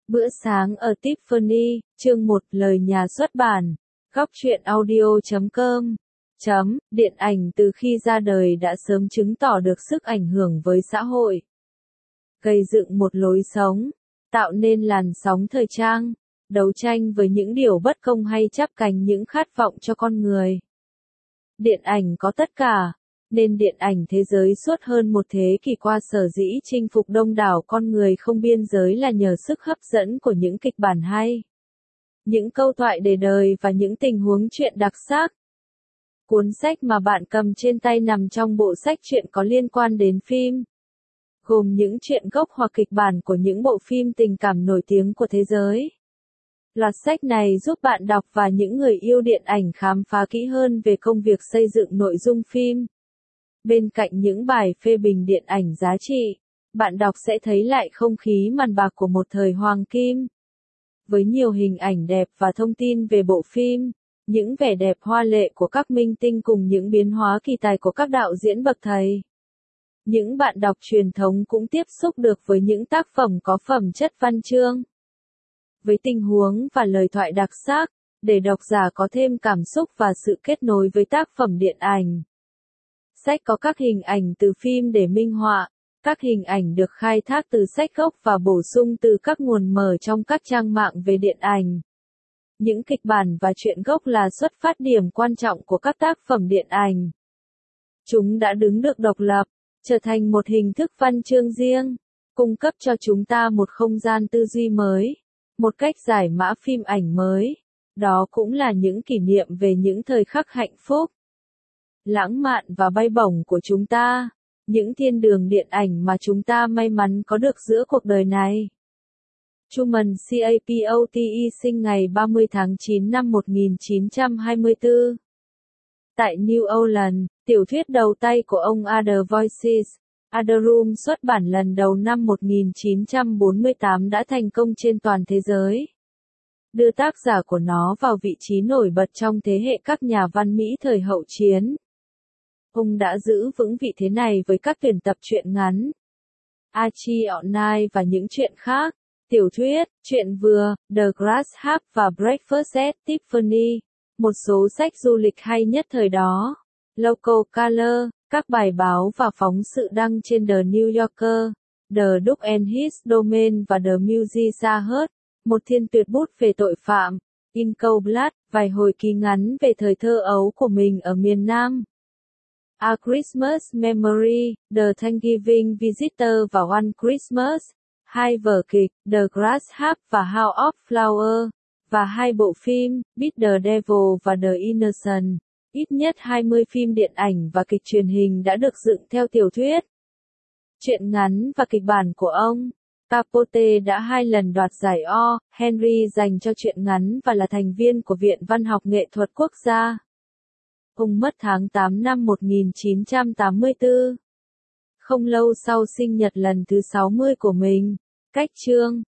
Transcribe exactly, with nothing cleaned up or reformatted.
Bữa sáng ở Tiffany, chương một lời nhà xuất bản, góc truyện audio chấm com. Chấm, điện ảnh từ khi ra đời đã sớm chứng tỏ được sức ảnh hưởng với xã hội. Gây dựng một lối sống, tạo nên làn sóng thời trang, đấu tranh với những điều bất công hay chắp cánh những khát vọng cho con người. Điện ảnh có tất cả, nên điện ảnh thế giới suốt hơn một thế kỷ qua sở dĩ chinh phục đông đảo con người không biên giới là nhờ sức hấp dẫn của những kịch bản hay, những câu thoại để đời và những tình huống chuyện đặc sắc. Cuốn sách mà bạn cầm trên tay nằm trong bộ sách truyện có liên quan đến phim, gồm những truyện gốc hoặc kịch bản của những bộ phim tình cảm nổi tiếng của thế giới. Loạt sách này giúp bạn đọc và những người yêu điện ảnh khám phá kỹ hơn về công việc xây dựng nội dung phim. Bên cạnh những bài phê bình điện ảnh giá trị, bạn đọc sẽ thấy lại không khí màn bạc của một thời hoàng kim. Với nhiều hình ảnh đẹp và thông tin về bộ phim, những vẻ đẹp hoa lệ của các minh tinh cùng những biến hóa kỳ tài của các đạo diễn bậc thầy. Những bạn đọc truyền thống cũng tiếp xúc được với những tác phẩm có phẩm chất văn chương, với tình huống và lời thoại đặc sắc, để độc giả có thêm cảm xúc và sự kết nối với tác phẩm điện ảnh. Sách có các hình ảnh từ phim để minh họa, các hình ảnh được khai thác từ sách gốc và bổ sung từ các nguồn mở trong các trang mạng về điện ảnh. Những kịch bản và truyện gốc là xuất phát điểm quan trọng của các tác phẩm điện ảnh. Chúng đã đứng được độc lập, trở thành một hình thức văn chương riêng, cung cấp cho chúng ta một không gian tư duy mới, một cách giải mã phim ảnh mới. Đó cũng là những kỷ niệm về những thời khắc hạnh phúc, lãng mạn và bay bổng của chúng ta, những thiên đường điện ảnh mà chúng ta may mắn có được giữa cuộc đời này. Truman Capote sinh ngày ba mươi tháng chín năm một nghìn chín trăm hai mươi tư. Tại New Orleans, tiểu thuyết đầu tay của ông Other Voices, Other Room xuất bản lần đầu năm một nghìn chín trăm bốn mươi tám đã thành công trên toàn thế giới, đưa tác giả của nó vào vị trí nổi bật trong thế hệ các nhà văn Mỹ thời hậu chiến. Ông đã giữ vững vị thế này với các tuyển tập truyện ngắn, Archie Online và những chuyện khác, tiểu thuyết, truyện vừa, The Grasshopper và Breakfast at Tiffany, một số sách du lịch hay nhất thời đó, Local Color, các bài báo và phóng sự đăng trên The New Yorker, The Duke and His Domain và The Music một thiên tuyệt bút về tội phạm, In Cold Blood, vài hồi ký ngắn về thời thơ ấu của mình ở miền Nam. A Christmas Memory, The Thanksgiving Visitor và One Christmas, hai vở kịch, The Grasshopper và House of Flowers, và hai bộ phim, Beat the Devil và The Innocent. Ít nhất hai mươi phim điện ảnh và kịch truyền hình đã được dựng theo tiểu thuyết, truyện ngắn và kịch bản của ông. Capote đã hai lần đoạt giải O. Henry dành cho truyện ngắn và là thành viên của Viện Văn học Nghệ thuật Quốc gia. Ông mất tháng tám năm một nghìn chín trăm tám mươi tư. Không lâu sau sinh nhật lần thứ sáu mươi của mình. Cách chương